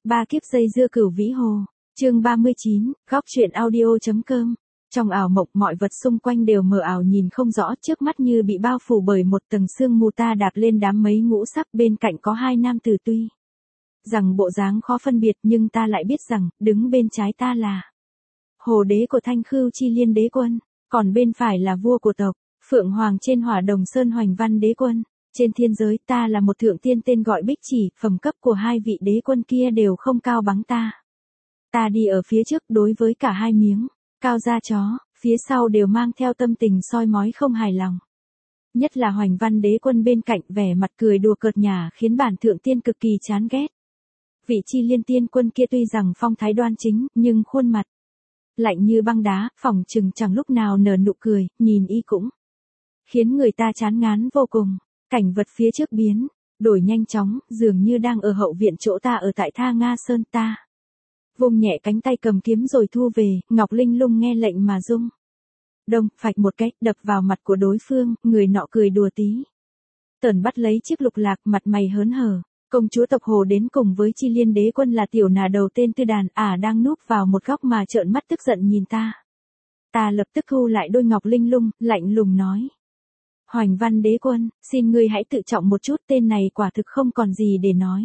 Ba kiếp dây dưa cửu vĩ hồ. Chương 39, góc truyện audio.com. Trong ảo mộng mọi vật xung quanh đều mờ ảo nhìn không rõ, trước mắt như bị bao phủ bởi một tầng sương mù. Ta đạp lên đám mây ngũ sắc, bên cạnh có hai nam tử tuy rằng bộ dáng khó phân biệt, nhưng ta lại biết rằng đứng bên trái ta là hồ đế của Thanh Khưu Chi Liên đế quân, còn bên phải là vua của tộc Phượng Hoàng trên Hỏa Đồng Sơn Hoành Văn đế quân. Trên thiên giới ta là một thượng tiên tên gọi Bích Chỉ, phẩm cấp của hai vị đế quân kia đều không cao bằng ta. Ta đi ở phía trước đối với cả hai miếng cao da chó, phía sau đều mang theo tâm tình soi mói không hài lòng. Nhất là Hoành Văn đế quân bên cạnh vẻ mặt cười đùa cợt nhả khiến bản thượng tiên cực kỳ chán ghét. Vị Chi Liên tiên quân kia tuy rằng phong thái đoan chính, nhưng khuôn mặt lạnh như băng đá, phỏng chừng chẳng lúc nào nở nụ cười, nhìn y cũng khiến người ta chán ngán vô cùng. Cảnh vật phía trước biến đổi nhanh chóng, dường như đang ở hậu viện chỗ ta ở tại Tha Nga Sơn. Ta vung nhẹ cánh tay cầm kiếm rồi thu về, Ngọc Linh Lung nghe lệnh mà rung đông phạch một cái, đập vào mặt của đối phương. Người nọ cười đùa tí tởn bắt lấy chiếc lục lạc, mặt mày hớn hở. Công chúa tộc Hồ đến cùng với Chi Liên đế quân là tiểu nà đầu tên Tư Đàn, đang núp vào một góc mà trợn mắt tức giận nhìn ta. Ta lập tức thu lại đôi Ngọc Linh Lung, lạnh lùng nói: Hoành Văn đế quân, xin ngươi hãy tự trọng một chút, tên này quả thực không còn gì để nói.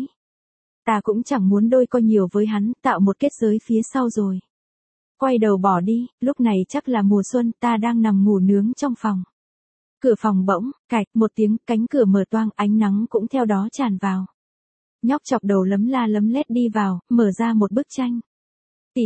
Ta cũng chẳng muốn đôi co nhiều với hắn, tạo một kết giới phía sau rồi quay đầu bỏ đi. Lúc này chắc là mùa xuân, ta đang nằm ngủ nướng trong phòng. Cửa phòng bỗng, cạch một tiếng, cánh cửa mở toang, ánh nắng cũng theo đó tràn vào. Nhóc chọc đầu lấm la lấm lét đi vào, mở ra một bức tranh. Tỷ,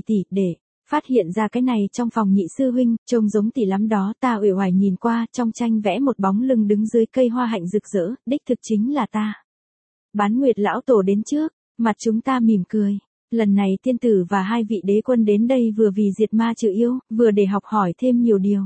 để phát hiện ra cái này trong phòng nhị sư huynh, trông giống tỷ lắm đó. Ta uể oải nhìn qua, trong tranh vẽ một bóng lưng đứng dưới cây hoa hạnh rực rỡ, đích thực chính là ta. Bán Nguyệt lão tổ đến trước, mặt chúng ta mỉm cười. Lần này tiên tử và hai vị đế quân đến đây vừa vì diệt ma trừ yêu, vừa để học hỏi thêm nhiều điều.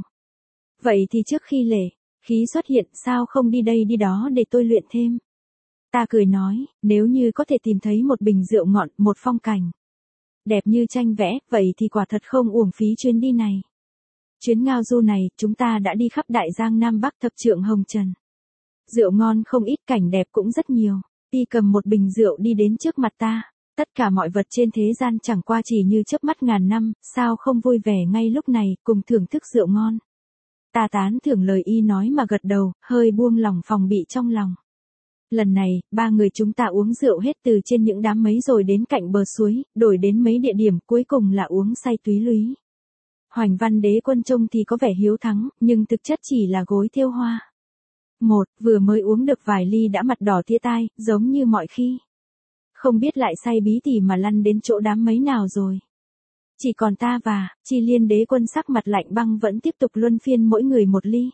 Vậy thì trước khi lễ khí xuất hiện, sao không đi đây đi đó để tôi luyện thêm? Ta cười nói, nếu như có thể tìm thấy một bình rượu ngọt, một phong cảnh đẹp như tranh vẽ, vậy thì quả thật không uổng phí chuyến đi này. Chuyến ngao du này, chúng ta đã đi khắp Đại Giang Nam Bắc thập trượng hồng trần. Rượu ngon không ít, cảnh đẹp cũng rất nhiều. Y cầm một bình rượu đi đến trước mặt ta. Tất cả mọi vật trên thế gian chẳng qua chỉ như chớp mắt ngàn năm, sao không vui vẻ ngay lúc này, cùng thưởng thức rượu ngon. Ta tán thưởng lời y nói mà gật đầu, hơi buông lỏng phòng bị trong lòng. Lần này, ba người chúng ta uống rượu hết từ trên những đám mây rồi đến cạnh bờ suối, đổi đến mấy địa điểm, cuối cùng là uống say túy lúy. Hoành Văn đế quân trông thì có vẻ hiếu thắng, nhưng thực chất chỉ là gối thêu hoa. Vừa mới uống được vài ly đã mặt đỏ tía tai, giống như mọi khi. Không biết lại say bí tỉ mà lăn đến chỗ đám mây nào rồi. Chỉ còn ta và Chi Liên đế quân sắc mặt lạnh băng vẫn tiếp tục luân phiên mỗi người một ly.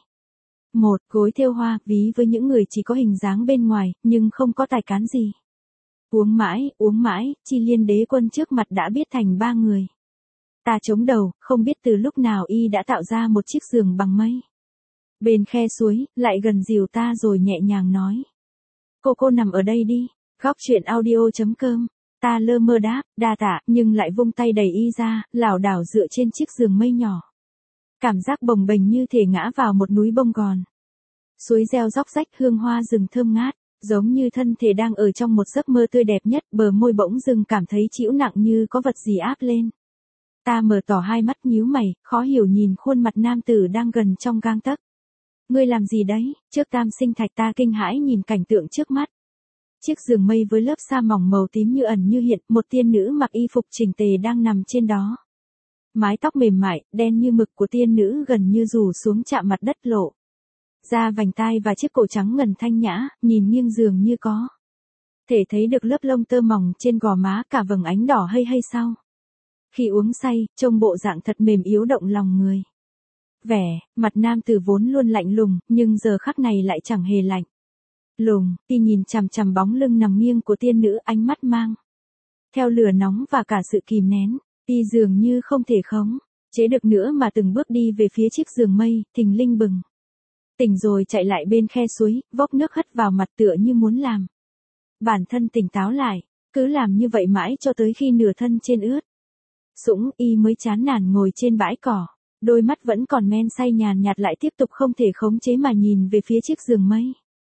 Gối thêu hoa, ví với những người chỉ có hình dáng bên ngoài, nhưng không có tài cán gì. Uống mãi, Chi Liên đế quân trước mặt đã biết thành ba người. Ta chống đầu, không biết từ lúc nào y đã tạo ra một chiếc giường bằng mây. Bên khe suối, lại gần dìu ta rồi nhẹ nhàng nói: Cô nằm ở đây đi. Góc truyện audio.com. Ta lơ mơ đáp, đa tạ, nhưng lại vung tay đẩy y ra, lảo đảo dựa trên chiếc giường mây nhỏ. Cảm giác bồng bềnh như thể ngã vào một núi bông gòn. Suối reo róc rách, hương hoa rừng thơm ngát, giống như thân thể đang ở trong một giấc mơ tươi đẹp nhất. Bờ môi bỗng dưng cảm thấy chịu nặng như có vật gì áp lên. Ta mở tỏ hai mắt nhíu mày, khó hiểu nhìn khuôn mặt nam tử đang gần trong gang tấc. Ngươi làm gì đấy? Trước tam sinh thạch, ta kinh hãi nhìn cảnh tượng trước mắt. Chiếc giường mây với lớp sa mỏng màu tím như ẩn như hiện, một tiên nữ mặc y phục chỉnh tề đang nằm trên đó. Mái tóc mềm mại, đen như mực của tiên nữ gần như rủ xuống chạm mặt đất, lộ da vành tai và chiếc cổ trắng ngần thanh nhã, nhìn nghiêng giường như có thể thấy được lớp lông tơ mỏng trên gò má, cả vầng ánh đỏ hay sau. Khi uống say, trông bộ dạng thật mềm yếu động lòng người. Mặt nam tử vốn luôn lạnh lùng, nhưng giờ khắc này lại chẳng hề lạnh lùng. Y nhìn chằm chằm bóng lưng nằm nghiêng của tiên nữ, ánh mắt mang theo lửa nóng và cả sự kìm nén. Y dường như không thể khống chế được nữa mà từng bước đi về phía chiếc giường mây, thình lình bừng tỉnh rồi chạy lại bên khe suối, vốc nước hất vào mặt tựa như muốn làm bản thân tỉnh táo lại. Cứ làm như vậy mãi cho tới khi nửa thân trên ướt sũng, y mới chán nản ngồi trên bãi cỏ. Đôi mắt vẫn còn men say nhàn nhạt lại tiếp tục không thể khống chế mà nhìn về phía chiếc giường mây.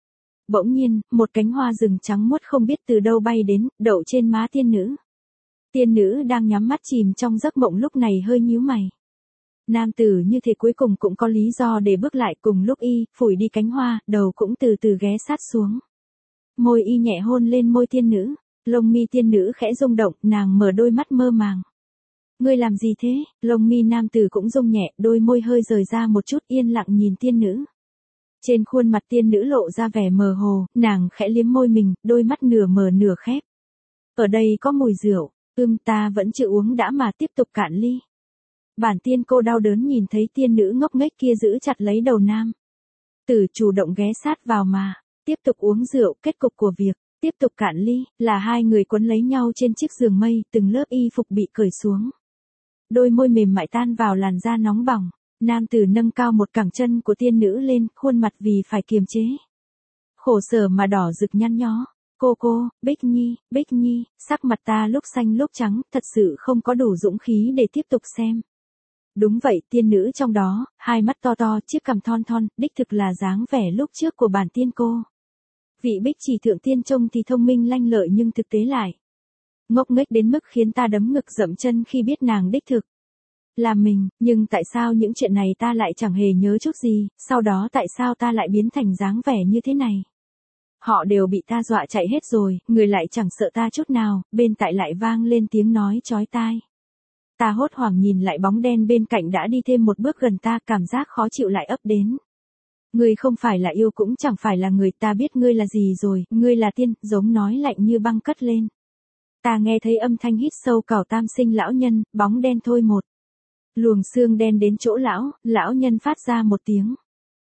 Bỗng nhiên, một cánh hoa rừng trắng muốt không biết từ đâu bay đến, đậu trên má tiên nữ. Tiên nữ đang nhắm mắt chìm trong giấc mộng lúc này hơi nhíu mày. Nam tử như thế cuối cùng cũng có lý do để bước lại, cùng lúc y phủi đi cánh hoa, đầu cũng từ từ ghé sát xuống. Môi y nhẹ hôn lên môi tiên nữ, lông mi tiên nữ khẽ rung động, nàng mở đôi mắt mơ màng. Ngươi làm gì thế? Lông mi nam tử cũng rung nhẹ, đôi môi hơi rời ra một chút, yên lặng nhìn tiên nữ. Trên khuôn mặt tiên nữ lộ ra vẻ mờ hồ, nàng khẽ liếm môi mình, đôi mắt nửa mở nửa khép. Ở đây có mùi rượu, ta vẫn chưa uống đã mà tiếp tục cạn ly. Bản tiên cô đau đớn nhìn thấy tiên nữ ngốc nghếch kia giữ chặt lấy đầu nam tử chủ động ghé sát vào mà, tiếp tục uống rượu. Kết cục của việc tiếp tục cạn ly là hai người quấn lấy nhau trên chiếc giường mây, từng lớp y phục bị cởi xuống. Đôi môi mềm mại tan vào làn da nóng bỏng, nam tử nâng cao một cẳng chân của tiên nữ lên, khuôn mặt vì phải kiềm chế khổ sở mà đỏ rực nhăn nhó. Cô, Bích Nhi, sắc mặt ta lúc xanh lúc trắng, thật sự không có đủ dũng khí để tiếp tục xem. Đúng vậy, tiên nữ trong đó, hai mắt to to, chiếc cằm thon thon, đích thực là dáng vẻ lúc trước của bản tiên cô. Vị Bích Chỉ thượng tiên trông thì thông minh lanh lợi nhưng thực tế lại ngốc nghếch đến mức khiến ta đấm ngực dậm chân khi biết nàng đích thực là mình, nhưng tại sao những chuyện này ta lại chẳng hề nhớ chút gì, sau đó tại sao ta lại biến thành dáng vẻ như thế này? Họ đều bị ta dọa chạy hết rồi, người lại chẳng sợ ta chút nào, bên tại lại vang lên tiếng nói chói tai. Ta hốt hoảng nhìn lại bóng đen bên cạnh đã đi thêm một bước gần ta, cảm giác khó chịu lại ấp đến. Ngươi không phải là yêu cũng chẳng phải là người, ta biết ngươi là gì rồi, ngươi là tiên, giống nói lạnh như băng cất lên. Ta nghe thấy âm thanh hít sâu cào tam sinh lão nhân, bóng đen thôi một. Luồng xương đen đến chỗ lão nhân phát ra một tiếng.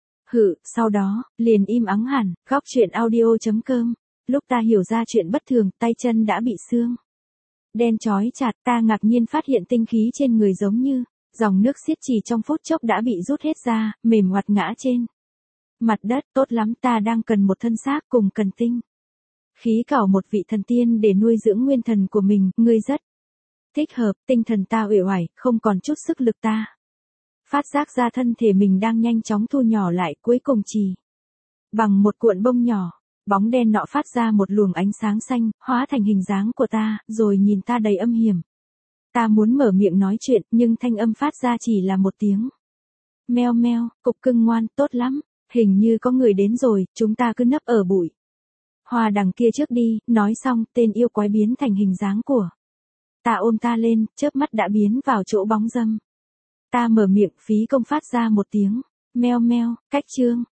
Sau đó, liền im ắng hẳn. Góc chuyện audio.com. Lúc ta hiểu ra chuyện bất thường, tay chân đã bị xương đen chói chặt, ta ngạc nhiên phát hiện tinh khí trên người giống như dòng nước xiết, chỉ trong phút chốc đã bị rút hết ra, mềm ngoặt ngã trên mặt đất. Tốt lắm, ta đang cần một thân xác cùng cần tinh khí cảo một vị thần tiên để nuôi dưỡng nguyên thần của mình, ngươi rất thích hợp. Tinh thần ta uể oải, không còn chút sức lực, ta phát giác ra thân thể mình đang nhanh chóng thu nhỏ lại, cuối cùng chỉ bằng một cuộn bông nhỏ. Bóng đen nọ phát ra một luồng ánh sáng xanh, hóa thành hình dáng của ta, rồi nhìn ta đầy âm hiểm. Ta muốn mở miệng nói chuyện, nhưng thanh âm phát ra chỉ là một tiếng meo meo. Cục cưng ngoan, tốt lắm, hình như có người đến rồi, chúng ta cứ nấp ở bụi hoa đằng kia trước đi. Nói xong, tên yêu quái biến thành hình dáng của ta, ôm ta lên, chớp mắt đã biến vào chỗ bóng râm. Ta mở miệng phí công phát ra một tiếng meo meo. Cách chương